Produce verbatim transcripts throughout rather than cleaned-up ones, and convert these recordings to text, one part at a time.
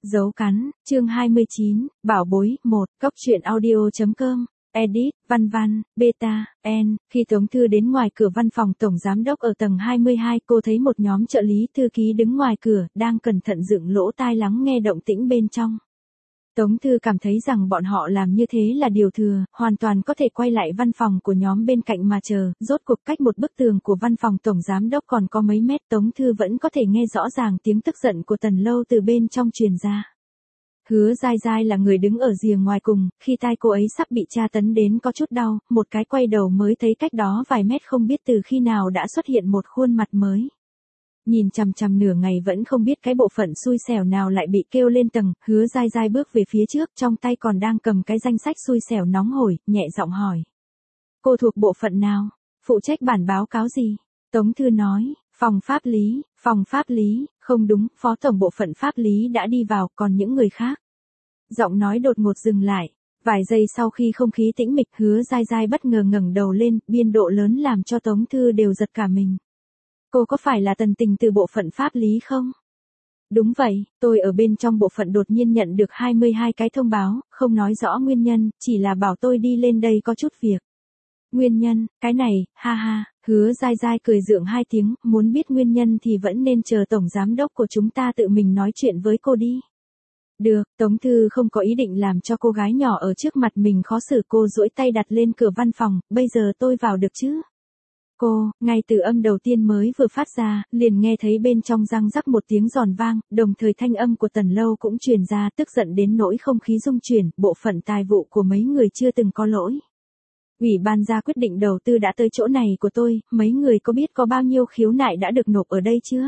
Dấu cắn, chương hai mươi chín, Bảo bối, một, Cóc truyện audio.com, edit, văn văn, beta, en, khi Tống Thư đến ngoài cửa văn phòng tổng giám đốc ở tầng hai mươi hai, cô thấy một nhóm trợ lý thư ký đứng ngoài cửa, đang cẩn thận dựng lỗ tai lắng nghe động tĩnh bên trong. Tống Thư cảm thấy rằng bọn họ làm như thế là điều thừa, hoàn toàn có thể quay lại văn phòng của nhóm bên cạnh mà chờ, rốt cuộc cách một bức tường của văn phòng tổng giám đốc còn có mấy mét, Tống Thư vẫn có thể nghe rõ ràng tiếng tức giận của Tần Lâu từ bên trong truyền ra. Hứa Giai Giai là người đứng ở rìa ngoài cùng, khi tai cô ấy sắp bị tra tấn đến có chút đau, một cái quay đầu mới thấy cách đó vài mét không biết từ khi nào đã xuất hiện một khuôn mặt mới. Nhìn chằm chằm nửa ngày vẫn không biết cái bộ phận xui xẻo nào lại bị kêu lên tầng, Hứa Giai Giai bước về phía trước, trong tay còn đang cầm cái danh sách xui xẻo nóng hổi, nhẹ giọng hỏi. Cô thuộc bộ phận nào? Phụ trách bản báo cáo gì? Tống Thư nói, phòng pháp lý, phòng pháp lý, không đúng, phó tổng bộ phận pháp lý đã đi vào, còn những người khác. Giọng nói đột ngột dừng lại, vài giây sau khi không khí tĩnh mịch, Hứa Giai Giai bất ngờ ngẩng đầu lên, biên độ lớn làm cho Tống Thư đều giật cả mình. Cô có phải là Tần Tình từ bộ phận pháp lý không? Đúng vậy, tôi ở bên trong bộ phận đột nhiên nhận được hai mươi hai cái thông báo, không nói rõ nguyên nhân, chỉ là bảo tôi đi lên đây có chút việc. Nguyên nhân, cái này, ha ha, Hứa Giai Giai cười gượng hai tiếng, muốn biết nguyên nhân thì vẫn nên chờ tổng giám đốc của chúng ta tự mình nói chuyện với cô đi. Được, Tống Thư không có ý định làm cho cô gái nhỏ ở trước mặt mình khó xử, cô duỗi tay đặt lên cửa văn phòng, bây giờ tôi vào được chứ? Cô, ngay từ âm đầu tiên mới vừa phát ra, liền nghe thấy bên trong răng rắc một tiếng giòn vang, đồng thời thanh âm của Tần Lâu cũng truyền ra, tức giận đến nỗi không khí rung chuyển, bộ phận tài vụ của mấy người chưa từng có lỗi. Ủy ban ra quyết định đầu tư đã tới chỗ này của tôi, mấy người có biết có bao nhiêu khiếu nại đã được nộp ở đây chưa?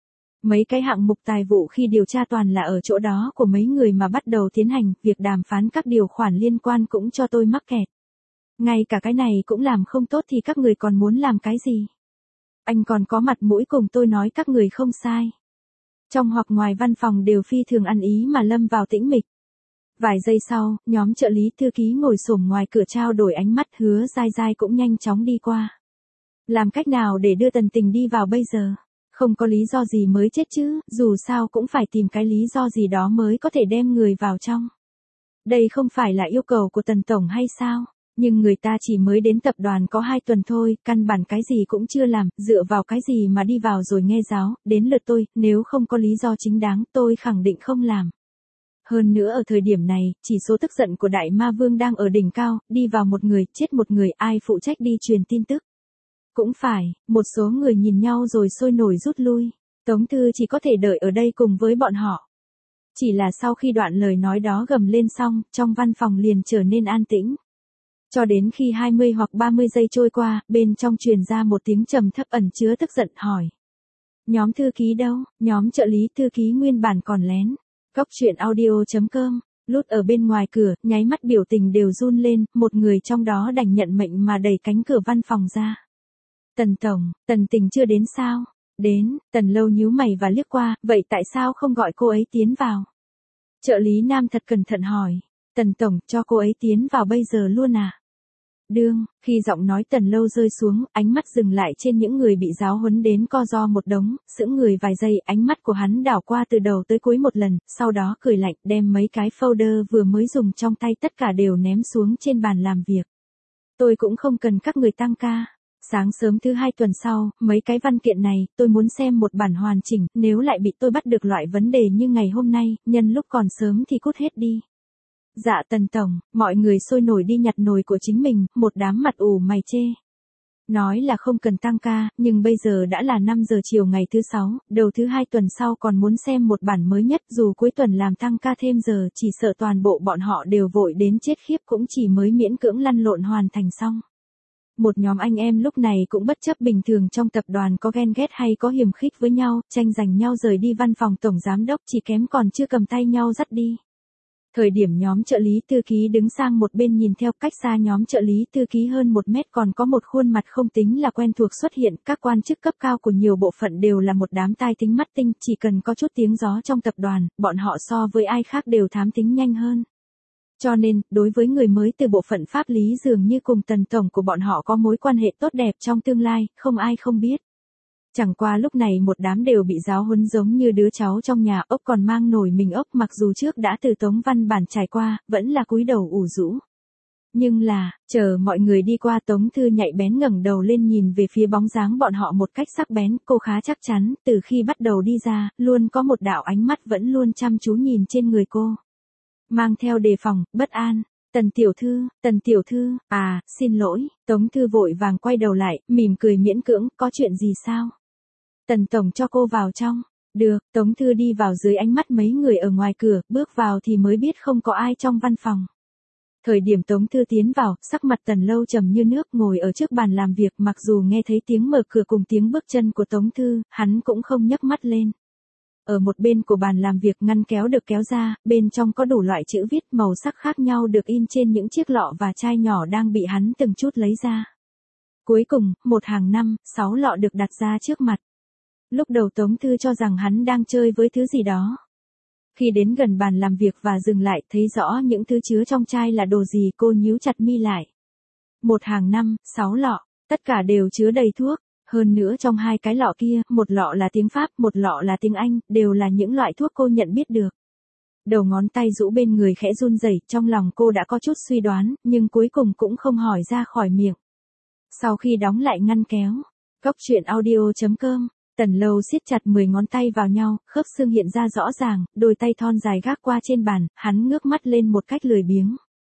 Mấy cái hạng mục tài vụ khi điều tra toàn là ở chỗ đó của mấy người mà bắt đầu tiến hành, việc đàm phán các điều khoản liên quan cũng cho tôi mắc kẹt. Ngay cả cái này cũng làm không tốt thì các người còn muốn làm cái gì? Anh còn có mặt mũi cùng tôi nói các người không sai. Trong hoặc ngoài văn phòng đều phi thường ăn ý mà lâm vào tĩnh mịch. Vài giây sau, nhóm trợ lý thư ký ngồi xổm ngoài cửa trao đổi ánh mắt, Hứa Giai Giai cũng nhanh chóng đi qua. Làm cách nào để đưa Tần Tình đi vào bây giờ? Không có lý do gì mới chết chứ, dù sao cũng phải tìm cái lý do gì đó mới có thể đem người vào trong. Đây không phải là yêu cầu của Tần Tổng hay sao? Nhưng người ta chỉ mới đến tập đoàn có hai tuần thôi, căn bản cái gì cũng chưa làm, dựa vào cái gì mà đi vào rồi nghe giáo, đến lượt tôi, nếu không có lý do chính đáng, tôi khẳng định không làm. Hơn nữa ở thời điểm này, chỉ số tức giận của Đại Ma Vương đang ở đỉnh cao, đi vào một người, chết một người, ai phụ trách đi truyền tin tức. Cũng phải, một số người nhìn nhau rồi sôi nổi rút lui, Tống Thư chỉ có thể đợi ở đây cùng với bọn họ. Chỉ là sau khi đoạn lời nói đó gầm lên xong, trong văn phòng liền trở nên an tĩnh. Cho đến khi hai mươi hoặc ba mươi giây trôi qua, bên trong truyền ra một tiếng trầm thấp ẩn chứa tức giận hỏi. Nhóm thư ký đâu? Nhóm trợ lý thư ký nguyên bản còn lén. Cóc truyện audio.com, lút ở bên ngoài cửa, nháy mắt biểu tình đều run lên, một người trong đó đành nhận mệnh mà đẩy cánh cửa văn phòng ra. Tần Tổng, Tần Tình chưa đến sao? Đến, Tần Lâu nhíu mày và liếc qua, vậy tại sao không gọi cô ấy tiến vào? Trợ lý nam thật cẩn thận hỏi. Tần Tổng, cho cô ấy tiến vào bây giờ luôn à? Đương, khi giọng nói Tần Lâu rơi xuống, ánh mắt dừng lại trên những người bị giáo huấn đến co ro một đống, sững người vài giây, ánh mắt của hắn đảo qua từ đầu tới cuối một lần, sau đó cười lạnh, đem mấy cái folder vừa mới dùng trong tay tất cả đều ném xuống trên bàn làm việc. Tôi cũng không cần các người tăng ca. Sáng sớm thứ hai tuần sau, mấy cái văn kiện này, tôi muốn xem một bản hoàn chỉnh, nếu lại bị tôi bắt được loại vấn đề như ngày hôm nay, nhân lúc còn sớm thì cút hết đi. Dạ Tần Tổng, mọi người sôi nổi đi nhặt nồi của chính mình, một đám mặt ủ mày chê. Nói là không cần tăng ca, nhưng bây giờ đã là năm giờ chiều ngày thứ sáu, đầu thứ hai tuần sau còn muốn xem một bản mới nhất, dù cuối tuần làm tăng ca thêm giờ, chỉ sợ toàn bộ bọn họ đều vội đến chết khiếp, cũng chỉ mới miễn cưỡng lăn lộn hoàn thành xong. Một nhóm anh em lúc này cũng bất chấp bình thường trong tập đoàn có ghen ghét hay có hiềm khích với nhau, tranh giành nhau rời đi văn phòng tổng giám đốc, chỉ kém còn chưa cầm tay nhau dắt đi. Thời điểm nhóm trợ lý thư ký đứng sang một bên nhìn theo, cách xa nhóm trợ lý thư ký hơn một mét còn có một khuôn mặt không tính là quen thuộc xuất hiện, các quan chức cấp cao của nhiều bộ phận đều là một đám tai tính mắt tinh, chỉ cần có chút tiếng gió trong tập đoàn, bọn họ so với ai khác đều thám tính nhanh hơn. Cho nên, đối với người mới từ bộ phận pháp lý dường như cùng Tần Tổng của bọn họ có mối quan hệ tốt đẹp trong tương lai, không ai không biết. Chẳng qua lúc này một đám đều bị giáo huấn giống như đứa cháu trong nhà, ốc còn mang nổi mình ốc, mặc dù trước đã từ Tống Văn Bản trải qua, vẫn là cúi đầu ủ rũ. Nhưng là, chờ mọi người đi qua, Tống Thư nhạy bén ngẩng đầu lên nhìn về phía bóng dáng bọn họ một cách sắc bén, cô khá chắc chắn, từ khi bắt đầu đi ra, luôn có một đạo ánh mắt vẫn luôn chăm chú nhìn trên người cô. Mang theo đề phòng, bất an. Tần tiểu thư, tần tiểu thư, à, xin lỗi, Tống Thư vội vàng quay đầu lại, mỉm cười miễn cưỡng, có chuyện gì sao? Tần tổng cho cô vào trong. Được, Tống Thư đi vào dưới ánh mắt mấy người ở ngoài cửa, bước vào thì mới biết không có ai trong văn phòng. Thời điểm Tống Thư tiến vào, sắc mặt Tần Lâu trầm như nước, ngồi ở trước bàn làm việc, mặc dù nghe thấy tiếng mở cửa cùng tiếng bước chân của Tống Thư, hắn cũng không nhấc mắt lên. Ở một bên của bàn làm việc, ngăn kéo được kéo ra, bên trong có đủ loại chữ viết màu sắc khác nhau được in trên những chiếc lọ và chai nhỏ đang bị hắn từng chút lấy ra. Cuối cùng, một hàng năm, sáu lọ được đặt ra trước mặt. Lúc đầu Tống Thư cho rằng hắn đang chơi với thứ gì đó. Khi đến gần bàn làm việc và dừng lại, thấy rõ những thứ chứa trong chai là đồ gì, cô nhíu chặt mi lại. Một hàng năm, sáu lọ, tất cả đều chứa đầy thuốc. Hơn nữa trong hai cái lọ kia, một lọ là tiếng Pháp, một lọ là tiếng Anh, đều là những loại thuốc cô nhận biết được. Đầu ngón tay rũ bên người khẽ run rẩy, trong lòng cô đã có chút suy đoán, nhưng cuối cùng cũng không hỏi ra khỏi miệng. Sau khi đóng lại ngăn kéo, Cóc truyện audio chấm com, Tần Lâu siết chặt mười ngón tay vào nhau, khớp xương hiện ra rõ ràng, đôi tay thon dài gác qua trên bàn, hắn ngước mắt lên một cách lười biếng.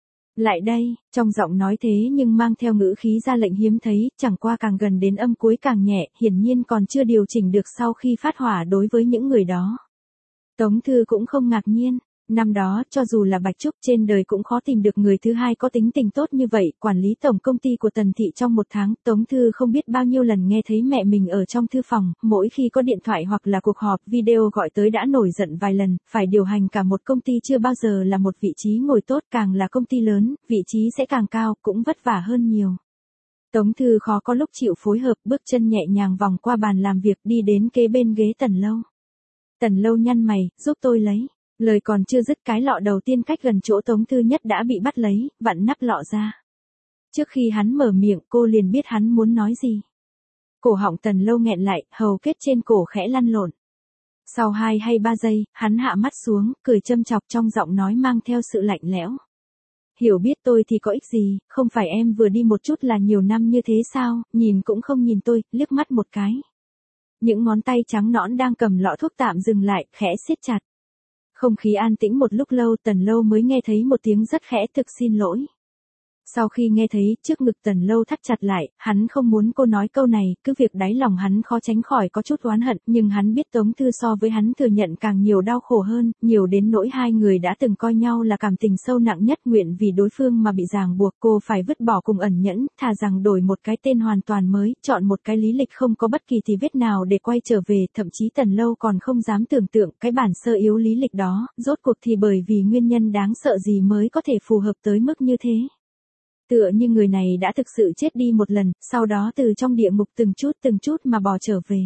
Lại đây, trong giọng nói thế nhưng mang theo ngữ khí ra lệnh hiếm thấy, chẳng qua càng gần đến âm cuối càng nhẹ, hiển nhiên còn chưa điều chỉnh được sau khi phát hỏa đối với những người đó. Tống Thư cũng không ngạc nhiên. Năm đó, cho dù là Bạch Trúc, trên đời cũng khó tìm được người thứ hai có tính tình tốt như vậy, quản lý tổng công ty của Tần Thị trong một tháng, Tống Thư không biết bao nhiêu lần nghe thấy mẹ mình ở trong thư phòng, mỗi khi có điện thoại hoặc là cuộc họp video gọi tới đã nổi giận vài lần, phải điều hành cả một công ty chưa bao giờ là một vị trí ngồi tốt, càng là công ty lớn, vị trí sẽ càng cao, cũng vất vả hơn nhiều. Tống Thư khó có lúc chịu phối hợp, bước chân nhẹ nhàng vòng qua bàn làm việc đi đến kế bên ghế Tần Lâu. Tần Lâu nhăn mày, giúp tôi lấy. Lời còn chưa dứt, cái lọ đầu tiên cách gần chỗ Tống Thư nhất đã bị bắt lấy, vặn nắp lọ ra. Trước khi hắn mở miệng, cô liền biết hắn muốn nói gì. Cổ họng Tần Lâu nghẹn lại, hầu kết trên cổ khẽ lăn lộn. Sau hai hay ba giây, hắn hạ mắt xuống, cười châm chọc, trong giọng nói mang theo sự lạnh lẽo. Hiểu biết tôi thì có ích gì, không phải em vừa đi một chút là nhiều năm như thế sao, nhìn cũng không nhìn tôi, liếc mắt một cái. Những ngón tay trắng nõn đang cầm lọ thuốc tạm dừng lại, khẽ siết chặt. Không khí an tĩnh một lúc lâu, Tần Lâu mới nghe thấy một tiếng rất khẽ, thực xin lỗi. Sau khi nghe thấy, trước ngực Tần Lâu thắt chặt lại, hắn không muốn cô nói câu này, cứ việc đáy lòng hắn khó tránh khỏi có chút oán hận, nhưng hắn biết Tống Thư so với hắn thừa nhận càng nhiều đau khổ hơn, nhiều đến nỗi hai người đã từng coi nhau là cảm tình sâu nặng nhất, nguyện vì đối phương mà bị ràng buộc, cô phải vứt bỏ cùng ẩn nhẫn, thà rằng đổi một cái tên hoàn toàn mới, chọn một cái lý lịch không có bất kỳ thì vết nào để quay trở về, thậm chí Tần Lâu còn không dám tưởng tượng cái bản sơ yếu lý lịch đó, rốt cuộc thì bởi vì nguyên nhân đáng sợ gì mới có thể phù hợp tới mức như thế. Tựa như người này đã thực sự chết đi một lần, sau đó từ trong địa ngục từng chút từng chút mà bò trở về.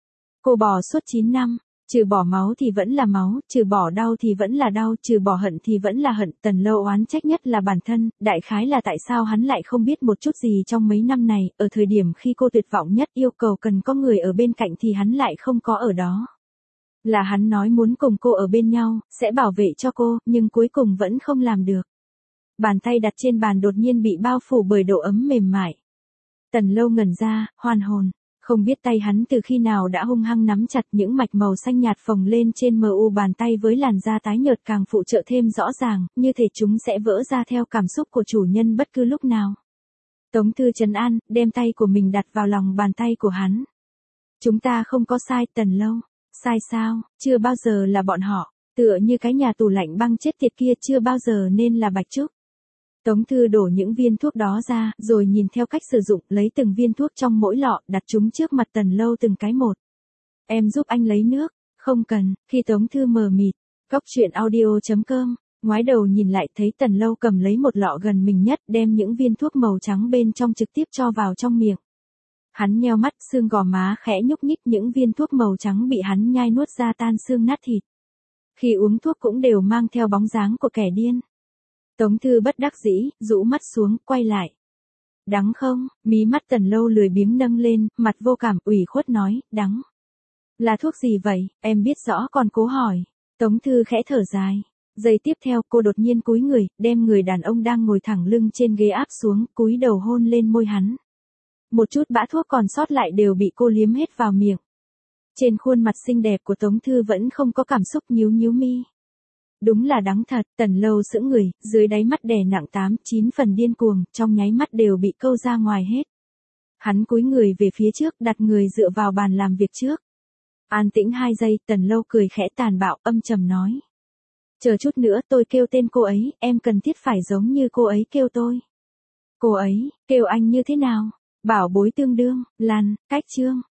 Cô bò suốt chín năm, trừ bỏ máu thì vẫn là máu, trừ bỏ đau thì vẫn là đau, trừ bỏ hận thì vẫn là hận. Tần Lâu oán trách nhất là bản thân, đại khái là tại sao hắn lại không biết một chút gì trong mấy năm này, ở thời điểm khi cô tuyệt vọng nhất yêu cầu cần có người ở bên cạnh thì hắn lại không có ở đó. Là hắn nói muốn cùng cô ở bên nhau, sẽ bảo vệ cho cô, nhưng cuối cùng vẫn không làm được. Bàn tay đặt trên bàn đột nhiên bị bao phủ bởi độ ấm mềm mại. Tần Lâu ngẩn ra, hoàn hồn, không biết tay hắn từ khi nào đã hung hăng nắm chặt, những mạch màu xanh nhạt phồng lên trên mờ u bàn tay với làn da tái nhợt càng phụ trợ thêm rõ ràng, như thể chúng sẽ vỡ ra theo cảm xúc của chủ nhân bất cứ lúc nào. Tống Thư trấn an, đem tay của mình đặt vào lòng bàn tay của hắn. Chúng ta không có sai, Tần Lâu. Sai sao, chưa bao giờ là bọn họ, tựa như cái nhà tủ lạnh băng chết tiệt kia chưa bao giờ nên là Bạch Trúc. Tống Thư đổ những viên thuốc đó ra, rồi nhìn theo cách sử dụng, lấy từng viên thuốc trong mỗi lọ, đặt chúng trước mặt Tần Lâu từng cái một. Em giúp anh lấy nước, không cần, khi Tống Thư mờ mịt, Cóc truyện audio chấm com, ngoái đầu nhìn lại thấy Tần Lâu cầm lấy một lọ gần mình nhất, đem những viên thuốc màu trắng bên trong trực tiếp cho vào trong miệng. Hắn nheo mắt, xương gò má khẽ nhúc nhích, những viên thuốc màu trắng bị hắn nhai nuốt ra tan xương nát thịt. Khi uống thuốc cũng đều mang theo bóng dáng của kẻ điên. Tống Thư bất đắc dĩ, rũ mắt xuống, quay lại. Đắng không? Mí mắt Tần Lâu lười biếng nâng lên, mặt vô cảm ủy khuất nói, đắng. Là thuốc gì vậy, em biết rõ còn cố hỏi. Tống Thư khẽ thở dài. Giây tiếp theo cô đột nhiên cúi người, đem người đàn ông đang ngồi thẳng lưng trên ghế áp xuống, cúi đầu hôn lên môi hắn. Một chút bã thuốc còn sót lại đều bị cô liếm hết vào miệng. Trên khuôn mặt xinh đẹp của Tống Thư vẫn không có cảm xúc, nhíu nhíu mi. Đúng là đắng thật, Tần Lâu sững người, dưới đáy mắt đè nặng tám, chín phần điên cuồng, trong nháy mắt đều bị câu ra ngoài hết. Hắn cúi người về phía trước, đặt người dựa vào bàn làm việc trước. An tĩnh hai giây, Tần Lâu cười khẽ tàn bạo, âm trầm nói. Chờ chút nữa tôi kêu tên cô ấy, em cần thiết phải giống như cô ấy kêu tôi. Cô ấy, kêu anh như thế nào? Bảo bối tương đương, Lan, cách trương.